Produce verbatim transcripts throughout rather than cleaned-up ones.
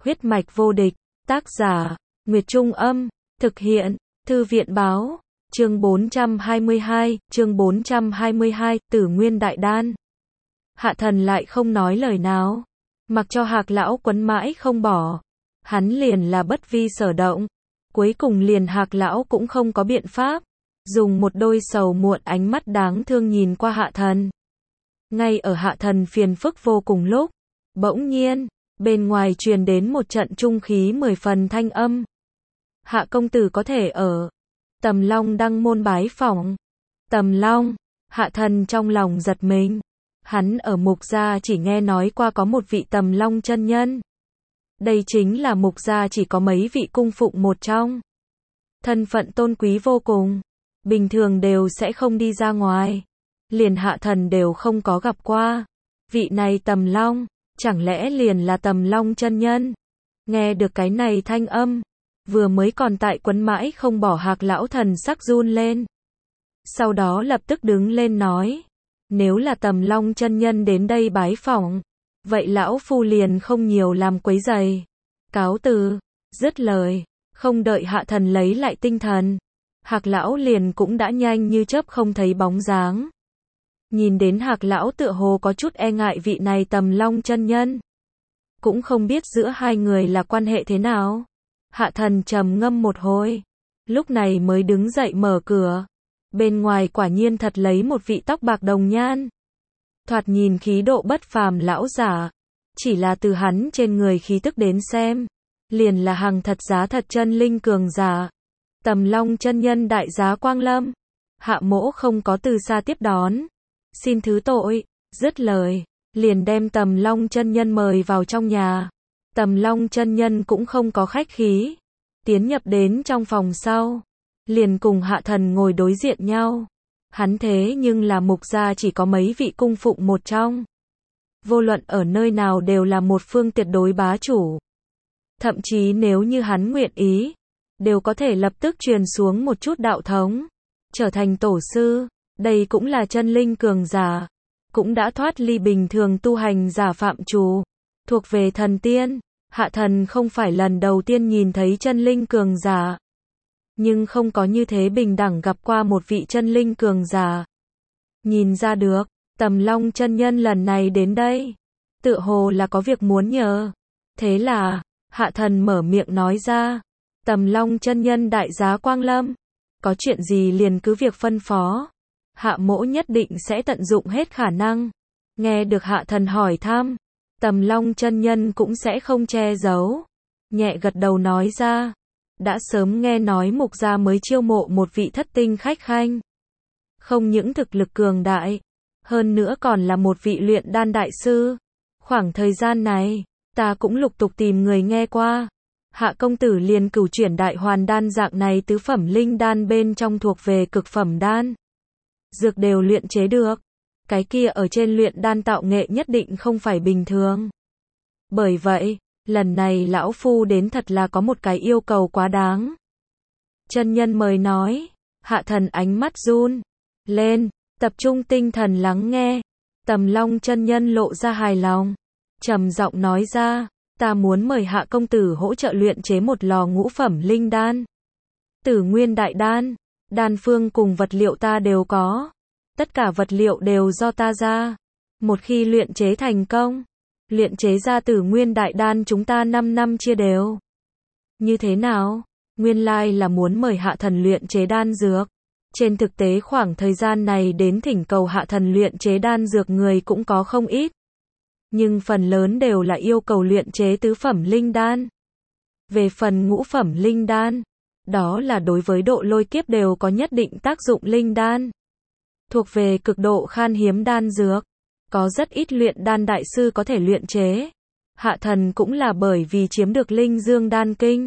Huyết mạch vô địch, tác giả, Nguyệt Trung Âm, thực hiện, Thư viện Báo, chương bốn trăm hai mươi hai, chương bốn trăm hai mươi hai, Tử Nguyên Đại Đan. Hạ Thần lại không nói lời nào, mặc cho Hạc lão quấn mãi không bỏ, hắn liền là bất vi sở động, cuối cùng liền Hạc lão cũng không có biện pháp, dùng một đôi sầu muộn ánh mắt đáng thương nhìn qua Hạ Thần. Ngay ở Hạ Thần phiền phức vô cùng lúc, bỗng nhiên, bên ngoài truyền đến một trận trung khí mười phần thanh âm. Hạ công tử có thể ở Tầm Long đăng môn bái phỏng. Tầm Long, Hạ Thần trong lòng giật mình. Hắn ở Mục gia chỉ nghe nói qua có một vị Tầm Long chân nhân. Đây chính là Mục gia chỉ có mấy vị cung phụng một trong. Thân phận tôn quý vô cùng, bình thường đều sẽ không đi ra ngoài. Liền Hạ Thần đều không có gặp qua. Vị này Tầm Long, chẳng lẽ liền là Tầm Long chân nhân? Nghe được cái này thanh âm, vừa mới còn tại quấn mãi không bỏ Hạc lão thần sắc run lên. Sau đó lập tức đứng lên nói, nếu là Tầm Long chân nhân đến đây bái phỏng, vậy lão phu liền không nhiều làm quấy rầy. Cáo từ, dứt lời, không đợi Hạ Thần lấy lại tinh thần, Hạc lão liền cũng đã nhanh như chớp không thấy bóng dáng. Nhìn đến Hạc lão tựa hồ có chút e ngại vị này Tầm Long chân nhân. Cũng không biết giữa hai người là quan hệ thế nào. Hạ Thần trầm ngâm một hồi, lúc này mới đứng dậy mở cửa. Bên ngoài quả nhiên thật lấy một vị tóc bạc đồng nhan. Thoạt nhìn khí độ bất phàm lão giả. Chỉ là từ hắn trên người khí tức đến xem, liền là hàng thật giá thật chân linh cường giả. Tầm Long chân nhân đại giá quang lâm. Hạ mỗ không có từ xa tiếp đón, xin thứ tội. Dứt lời, liền đem Tầm Long chân nhân mời vào trong nhà. Tầm Long chân nhân cũng không có khách khí, tiến nhập đến trong phòng sau, liền cùng Hạ Thần ngồi đối diện nhau. Hắn thế nhưng là Mục gia chỉ có mấy vị cung phụng một trong. Vô luận ở nơi nào đều là một phương tuyệt đối bá chủ. Thậm chí nếu như hắn nguyện ý, đều có thể lập tức truyền xuống một chút đạo thống, trở thành tổ sư. Đây cũng là chân linh cường giả, cũng đã thoát ly bình thường tu hành giả phạm trù, thuộc về thần tiên. Hạ Thần không phải lần đầu tiên nhìn thấy chân linh cường giả, nhưng không có như thế bình đẳng gặp qua một vị chân linh cường giả. Nhìn ra được, Tầm Long chân nhân lần này đến đây, tựa hồ là có việc muốn nhờ. Thế là, Hạ Thần mở miệng nói ra, Tầm Long chân nhân đại giá quang lâm, có chuyện gì liền cứ việc phân phó. Hạ mỗ nhất định sẽ tận dụng hết khả năng. Nghe được Hạ Thần hỏi thăm, Tầm Long chân nhân cũng sẽ không che giấu, nhẹ gật đầu nói ra, đã sớm nghe nói Mục gia mới chiêu mộ một vị thất tinh khách khanh. Không những thực lực cường đại, hơn nữa còn là một vị luyện đan đại sư. Khoảng thời gian này, ta cũng lục tục tìm người nghe qua. Hạ công tử liền cửu chuyển đại hoàn đan dạng này tứ phẩm linh đan bên trong thuộc về cực phẩm đan. Dược đều luyện chế được. Cái kia ở trên luyện đan tạo nghệ nhất định không phải bình thường. Bởi vậy, lần này lão phu đến thật là có một cái yêu cầu quá đáng. Chân nhân mời nói. Hạ Thần ánh mắt run lên, tập trung tinh thần lắng nghe. Tầm Long chân nhân lộ ra hài lòng, trầm giọng nói ra, ta muốn mời Hạ công tử hỗ trợ luyện chế một lò ngũ phẩm linh đan. Tử Nguyên Đại Đan, đan phương cùng vật liệu ta đều có. Tất cả vật liệu đều do ta ra. Một khi luyện chế thành công, luyện chế ra Tử Nguyên Đại Đan chúng ta năm năm chia đều. Như thế nào? Nguyên lai là muốn mời Hạ Thần luyện chế đan dược. Trên thực tế khoảng thời gian này đến thỉnh cầu Hạ Thần luyện chế đan dược người cũng có không ít. Nhưng phần lớn đều là yêu cầu luyện chế tứ phẩm linh đan. Về phần ngũ phẩm linh đan, đó là đối với độ lôi kiếp đều có nhất định tác dụng linh đan. Thuộc về cực độ khan hiếm đan dược, có rất ít luyện đan đại sư có thể luyện chế. Hạ Thần cũng là bởi vì chiếm được Linh Dương đan kinh,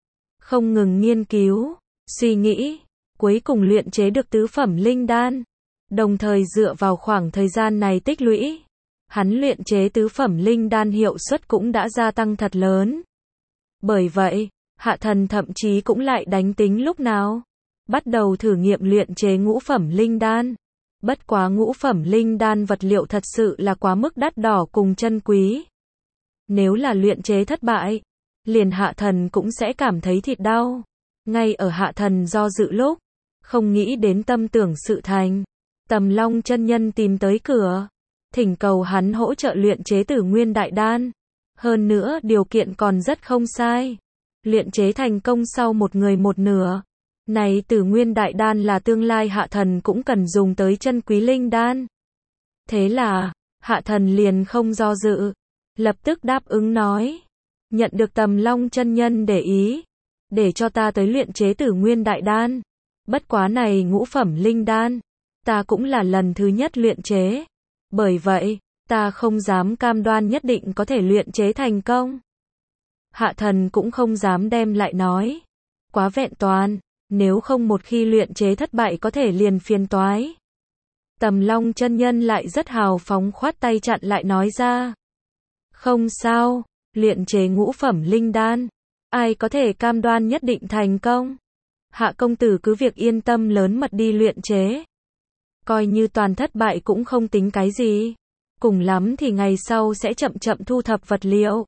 không ngừng nghiên cứu, suy nghĩ, cuối cùng luyện chế được tứ phẩm linh đan. Đồng thời dựa vào khoảng thời gian này tích lũy, hắn luyện chế tứ phẩm linh đan hiệu suất cũng đã gia tăng thật lớn. Bởi vậy, Hạ Thần thậm chí cũng lại đánh tính lúc nào bắt đầu thử nghiệm luyện chế ngũ phẩm linh đan. Bất quá ngũ phẩm linh đan vật liệu thật sự là quá mức đắt đỏ cùng chân quý. Nếu là luyện chế thất bại, liền Hạ Thần cũng sẽ cảm thấy thịt đau. Ngay ở Hạ Thần do dự lúc, không nghĩ đến tâm tưởng sự thành, Tầm Long chân nhân tìm tới cửa, thỉnh cầu hắn hỗ trợ luyện chế Tử Nguyên Đại Đan. Hơn nữa điều kiện còn rất không sai. Luyện chế thành công sau một người một nửa. Này Tử Nguyên Đại Đan là tương lai Hạ Thần cũng cần dùng tới chân quý linh đan. Thế là, Hạ Thần liền không do dự, lập tức đáp ứng nói. Nhận được Tầm Long chân nhân để ý, để cho ta tới luyện chế Tử Nguyên Đại Đan. Bất quá này ngũ phẩm linh đan, ta cũng là lần thứ nhất luyện chế. Bởi vậy, ta không dám cam đoan nhất định có thể luyện chế thành công. Hạ Thần cũng không dám đem lại nói. Quá vẹn toàn, nếu không một khi luyện chế thất bại có thể liền phiền toái. Tầm Long chân nhân lại rất hào phóng khoát tay chặn lại nói ra. Không sao, luyện chế ngũ phẩm linh đan, ai có thể cam đoan nhất định thành công. Hạ công tử cứ việc yên tâm lớn mật đi luyện chế. Coi như toàn thất bại cũng không tính cái gì. Cùng lắm thì ngày sau sẽ chậm chậm thu thập vật liệu.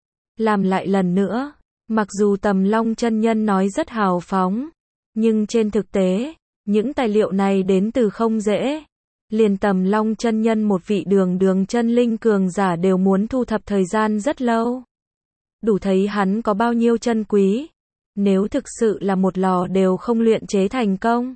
Làm lại lần nữa, mặc dù Tầm Long chân nhân nói rất hào phóng, nhưng trên thực tế, những tài liệu này đến từ không dễ. Liền Tầm Long chân nhân một vị đường đường chân linh cường giả đều muốn thu thập thời gian rất lâu. Đủ thấy hắn có bao nhiêu chân quý. Nếu thực sự là một lò đều không luyện chế thành công,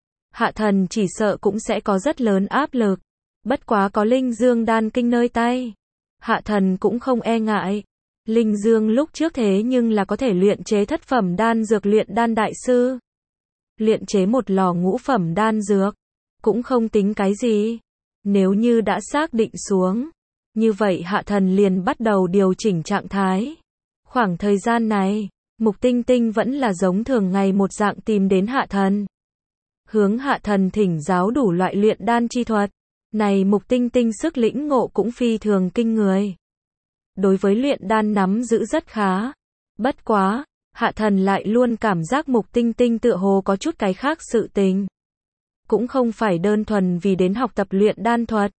Hạ Thần chỉ sợ cũng sẽ có rất lớn áp lực. Bất quá có Linh Dương đan kinh nơi tay, Hạ Thần cũng không e ngại. Linh Dương lúc trước thế nhưng là có thể luyện chế thất phẩm đan dược luyện đan đại sư. Luyện chế một lò ngũ phẩm đan dược, cũng không tính cái gì. Nếu như đã xác định xuống, như vậy Hạ Thần liền bắt đầu điều chỉnh trạng thái. Khoảng thời gian này, Mục Tinh Tinh vẫn là giống thường ngày một dạng tìm đến Hạ Thần. Hướng Hạ Thần thỉnh giáo đủ loại luyện đan chi thuật. Này Mục Tinh Tinh sức lĩnh ngộ cũng phi thường kinh người. Đối với luyện đan nắm giữ rất khá. Bất quá, Hạ Thần lại luôn cảm giác Mục Tinh Tinh tựa hồ có chút cái khác sự tình. Cũng không phải đơn thuần vì đến học tập luyện đan thuật.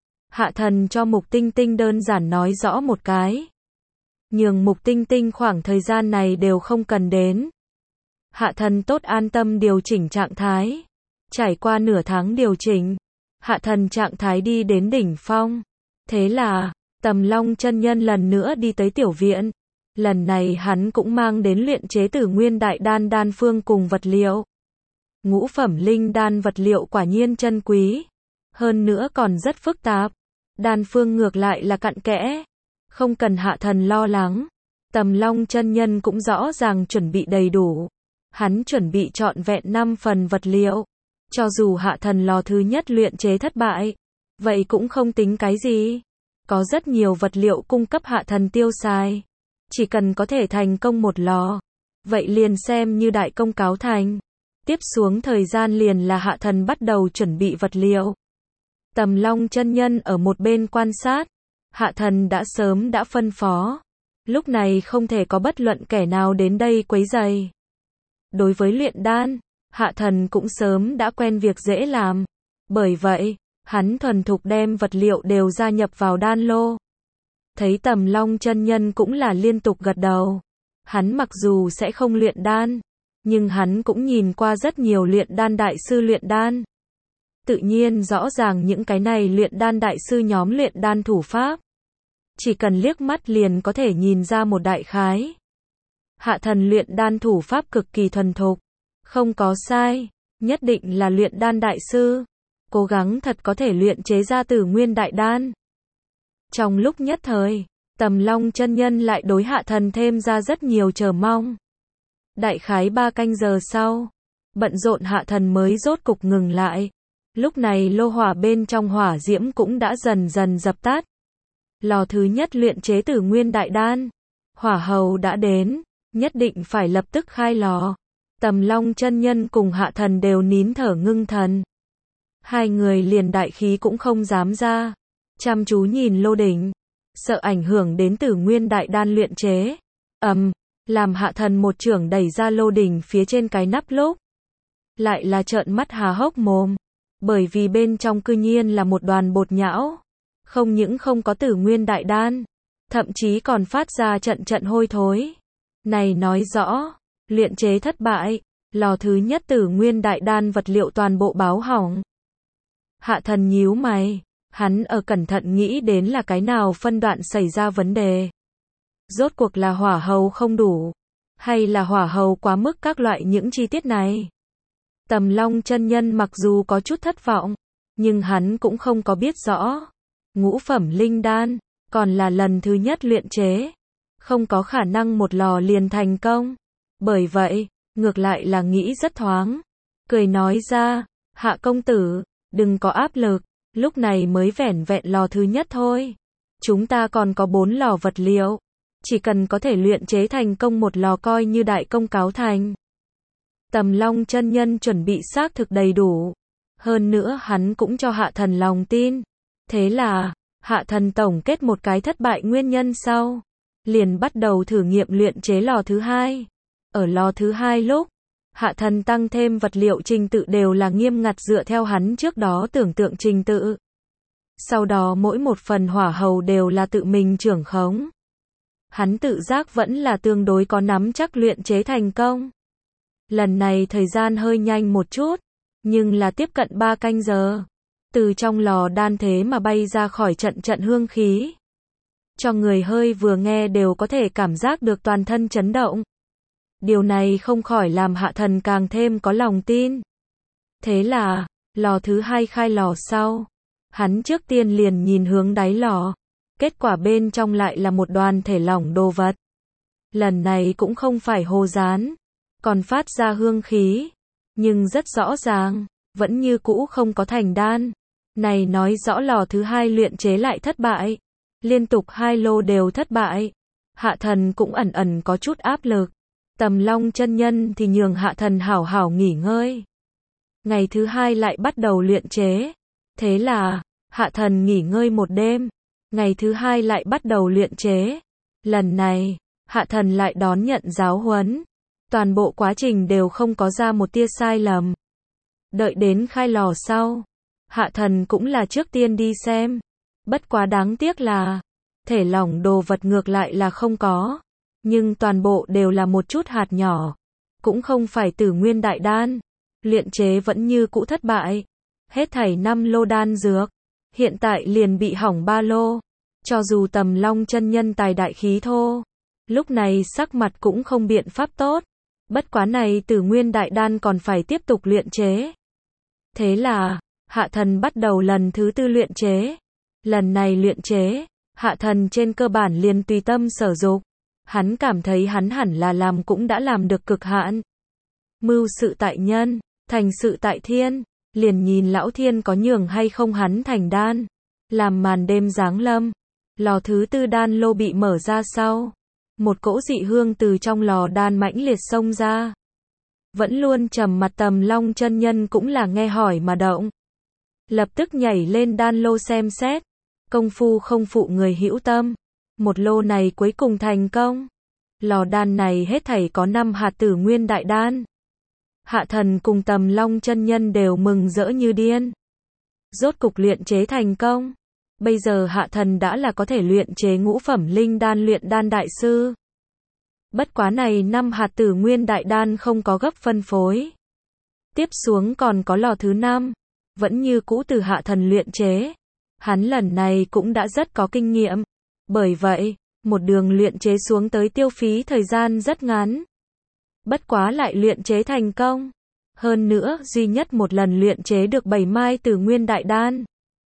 Hạ Thần cho Mục Tinh Tinh đơn giản nói rõ một cái. Nhường Mục Tinh Tinh khoảng thời gian này đều không cần đến. Hạ Thần tốt an tâm điều chỉnh trạng thái. Trải qua nửa tháng điều chỉnh, Hạ Thần trạng thái đi đến đỉnh phong. Thế là, Tầm Long chân nhân lần nữa đi tới tiểu viện. Lần này hắn cũng mang đến luyện chế Tử Nguyên Đại Đan đan phương cùng vật liệu. Ngũ phẩm linh đan vật liệu quả nhiên chân quý. Hơn nữa còn rất phức tạp. Đan phương ngược lại là cặn kẽ. Không cần Hạ Thần lo lắng. Tầm Long chân nhân cũng rõ ràng chuẩn bị đầy đủ. Hắn chuẩn bị trọn vẹn năm phần vật liệu. Cho dù Hạ Thần lò thứ nhất luyện chế thất bại, vậy cũng không tính cái gì. Có rất nhiều vật liệu cung cấp Hạ Thần tiêu xài. Chỉ cần có thể thành công một lò, vậy liền xem như đại công cáo thành. Tiếp xuống thời gian liền là Hạ Thần bắt đầu chuẩn bị vật liệu. Tầm Long chân nhân ở một bên quan sát. Hạ Thần đã sớm đã phân phó. Lúc này không thể có bất luận kẻ nào đến đây quấy rầy. Đối với luyện đan, Hạ Thần cũng sớm đã quen việc dễ làm. Bởi vậy, hắn thuần thục đem vật liệu đều gia nhập vào đan lô. Thấy Tầm Long chân nhân cũng là liên tục gật đầu. Hắn mặc dù sẽ không luyện đan, nhưng hắn cũng nhìn qua rất nhiều luyện đan đại sư luyện đan. Tự nhiên rõ ràng những cái này luyện đan đại sư nhóm luyện đan thủ pháp. Chỉ cần liếc mắt liền có thể nhìn ra một đại khái. Hạ Thần luyện đan thủ pháp cực kỳ thuần thục. Không có sai, nhất định là luyện đan đại sư. Cố gắng thật có thể luyện chế ra Tử Nguyên Đại Đan. Trong lúc nhất thời, Tầm Long chân nhân lại đối Hạ Thần thêm ra rất nhiều chờ mong. Đại khái ba canh giờ sau, bận rộn Hạ Thần mới rốt cục ngừng lại. Lúc này lô hỏa bên trong hỏa diễm cũng đã dần dần dập tắt. Lò thứ nhất luyện chế Tử Nguyên Đại Đan. Hỏa hầu đã đến, nhất định phải lập tức khai lò. Tầm Long chân nhân cùng Hạ Thần đều nín thở ngưng thần. Hai người liền đại khí cũng không dám ra. Chăm chú nhìn lô đỉnh. Sợ ảnh hưởng đến Tử Nguyên Đại Đan luyện chế. Ầm, um, làm Hạ Thần một chưởng đẩy ra lô đỉnh phía trên cái nắp lốp. Lại là trợn mắt há hốc mồm. Bởi vì bên trong cư nhiên là một đoàn bột nhão. Không những không có Tử Nguyên Đại Đan, thậm chí còn phát ra trận trận hôi thối. Này nói rõ, luyện chế thất bại, lò thứ nhất Tử Nguyên Đại Đan vật liệu toàn bộ báo hỏng. Hạ thần nhíu mày, hắn ở cẩn thận nghĩ đến là cái nào phân đoạn xảy ra vấn đề. Rốt cuộc là hỏa hầu không đủ, hay là hỏa hầu quá mức các loại những chi tiết này. Tầm Long chân nhân mặc dù có chút thất vọng, nhưng hắn cũng không có biết rõ. Ngũ phẩm linh đan, còn là lần thứ nhất luyện chế, không có khả năng một lò liền thành công. Bởi vậy, ngược lại là nghĩ rất thoáng, cười nói ra, Hạ công tử, đừng có áp lực, lúc này mới vẻn vẹn lò thứ nhất thôi. Chúng ta còn có bốn lò vật liệu, chỉ cần có thể luyện chế thành công một lò coi như đại công cáo thành. Tầm Long chân nhân chuẩn bị xác thực đầy đủ, hơn nữa hắn cũng cho Hạ thần lòng tin. Thế là, Hạ thần tổng kết một cái thất bại nguyên nhân sau, liền bắt đầu thử nghiệm luyện chế lò thứ hai. Ở lò thứ hai lúc, Hạ thần tăng thêm vật liệu trình tự đều là nghiêm ngặt dựa theo hắn trước đó tưởng tượng trình tự. Sau đó mỗi một phần hỏa hầu đều là tự mình trưởng khống. Hắn tự giác vẫn là tương đối có nắm chắc luyện chế thành công. Lần này thời gian hơi nhanh một chút, nhưng là tiếp cận ba canh giờ. Từ trong lò đan thế mà bay ra khỏi trận trận hương khí. Cho người hơi vừa nghe đều có thể cảm giác được toàn thân chấn động. Điều này không khỏi làm Hạ thần càng thêm có lòng tin. Thế là, lò thứ hai khai lò sau, hắn trước tiên liền nhìn hướng đáy lò. Kết quả bên trong lại là một đoàn thể lỏng đồ vật. Lần này cũng không phải hồ dán, còn phát ra hương khí. Nhưng rất rõ ràng, vẫn như cũ không có thành đan. Này nói rõ lò thứ hai luyện chế lại thất bại. Liên tục hai lô đều thất bại. Hạ thần cũng ẩn ẩn có chút áp lực. Tầm Long chân nhân thì nhường Hạ thần hảo hảo nghỉ ngơi. Ngày thứ hai lại bắt đầu luyện chế. Thế là, Hạ thần nghỉ ngơi một đêm. Ngày thứ hai lại bắt đầu luyện chế. Lần này, Hạ thần lại đón nhận giáo huấn. Toàn bộ quá trình đều không có ra một tia sai lầm. Đợi đến khai lò sau, Hạ thần cũng là trước tiên đi xem. Bất quá đáng tiếc là, thể lỏng đồ vật ngược lại là không có. Nhưng toàn bộ đều là một chút hạt nhỏ. Cũng không phải Tử Nguyên Đại Đan. Luyện chế vẫn như cũ thất bại. Hết thảy năm lô đan dược. Hiện tại liền bị hỏng ba lô. Cho dù Tầm Long chân nhân tài đại khí thô, lúc này sắc mặt cũng không biện pháp tốt. Bất quá này Tử Nguyên Đại Đan còn phải tiếp tục luyện chế. Thế là, Hạ thần bắt đầu lần thứ tư luyện chế. Lần này luyện chế, Hạ thần trên cơ bản liền tùy tâm sở dục. Hắn cảm thấy hắn hẳn là làm cũng đã làm được cực hạn. Mưu sự tại nhân, thành sự tại thiên. Liền nhìn lão thiên có nhường hay không hắn thành đan. Làm màn đêm giáng lâm, lò thứ tư đan lô bị mở ra sau. Một cỗ dị hương từ trong lò đan mãnh liệt xông ra. Vẫn luôn trầm mặt Tầm Long chân nhân cũng là nghe hỏi mà động. Lập tức nhảy lên đan lô xem xét. Công phu không phụ người hữu tâm. Một lô này cuối cùng thành công. Lò đan này hết thảy có năm hạt Tử Nguyên Đại Đan. Hạ thần cùng Tầm Long chân nhân đều mừng rỡ như điên. Rốt cục luyện chế thành công. Bây giờ Hạ thần đã là có thể luyện chế ngũ phẩm linh đan luyện đan đại sư. Bất quá này năm hạt Tử Nguyên Đại Đan không có gấp phân phối. Tiếp xuống còn có lò thứ năm, vẫn như cũ từ Hạ thần luyện chế. Hắn lần này cũng đã rất có kinh nghiệm. Bởi vậy, một đường luyện chế xuống tới tiêu phí thời gian rất ngắn. Bất quá lại luyện chế thành công. Hơn nữa, duy nhất một lần luyện chế được bảy mai Tử Nguyên Đại Đan.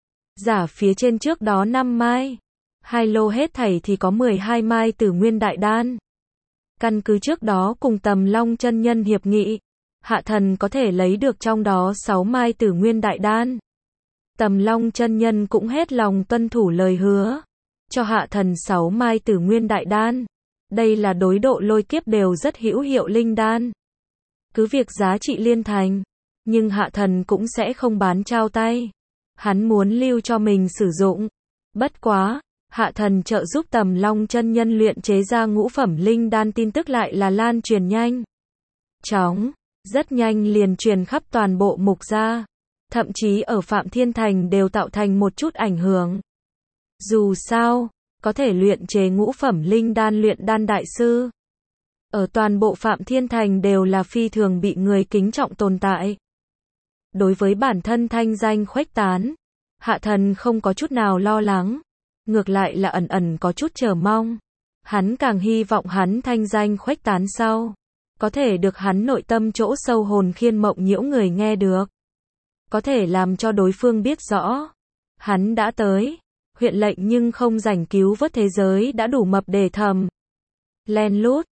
Giả phía trên trước đó năm mai. Hai lô hết thảy thì có mười hai mai Tử Nguyên Đại Đan. Căn cứ trước đó cùng Tầm Long chân nhân hiệp nghị, Hạ thần có thể lấy được trong đó sáu mai Tử Nguyên Đại Đan. Tầm Long chân nhân cũng hết lòng tuân thủ lời hứa. Cho Hạ thần sáu mai Tử Nguyên Đại Đan. Đây là đối độ lôi kiếp đều rất hữu hiệu linh đan. Cứ việc giá trị liên thành, nhưng Hạ thần cũng sẽ không bán trao tay. Hắn muốn lưu cho mình sử dụng. Bất quá, Hạ thần trợ giúp Tầm Long chân nhân luyện chế ra ngũ phẩm linh đan tin tức lại là lan truyền nhanh. Chóng, rất nhanh liền truyền khắp toàn bộ mục gia. Thậm chí ở Phạm Thiên Thành đều tạo thành một chút ảnh hưởng. Dù sao, có thể luyện chế ngũ phẩm linh đan luyện đan đại sư. ở toàn bộ Phạm Thiên Thành đều là phi thường bị người kính trọng tồn tại. Đối với bản thân thanh danh khuếch tán, Hạ Thần không có chút nào lo lắng, ngược lại là ẩn ẩn có chút chờ mong. Hắn càng hy vọng hắn thanh danh khuếch tán sau, có thể được hắn nội tâm chỗ sâu hồn khiên mộng nhiễu người nghe được. Có thể làm cho đối phương biết rõ, hắn đã tới, huyện lệnh nhưng không rảnh cứu vớt thế giới đã đủ mập để thầm. Len lút,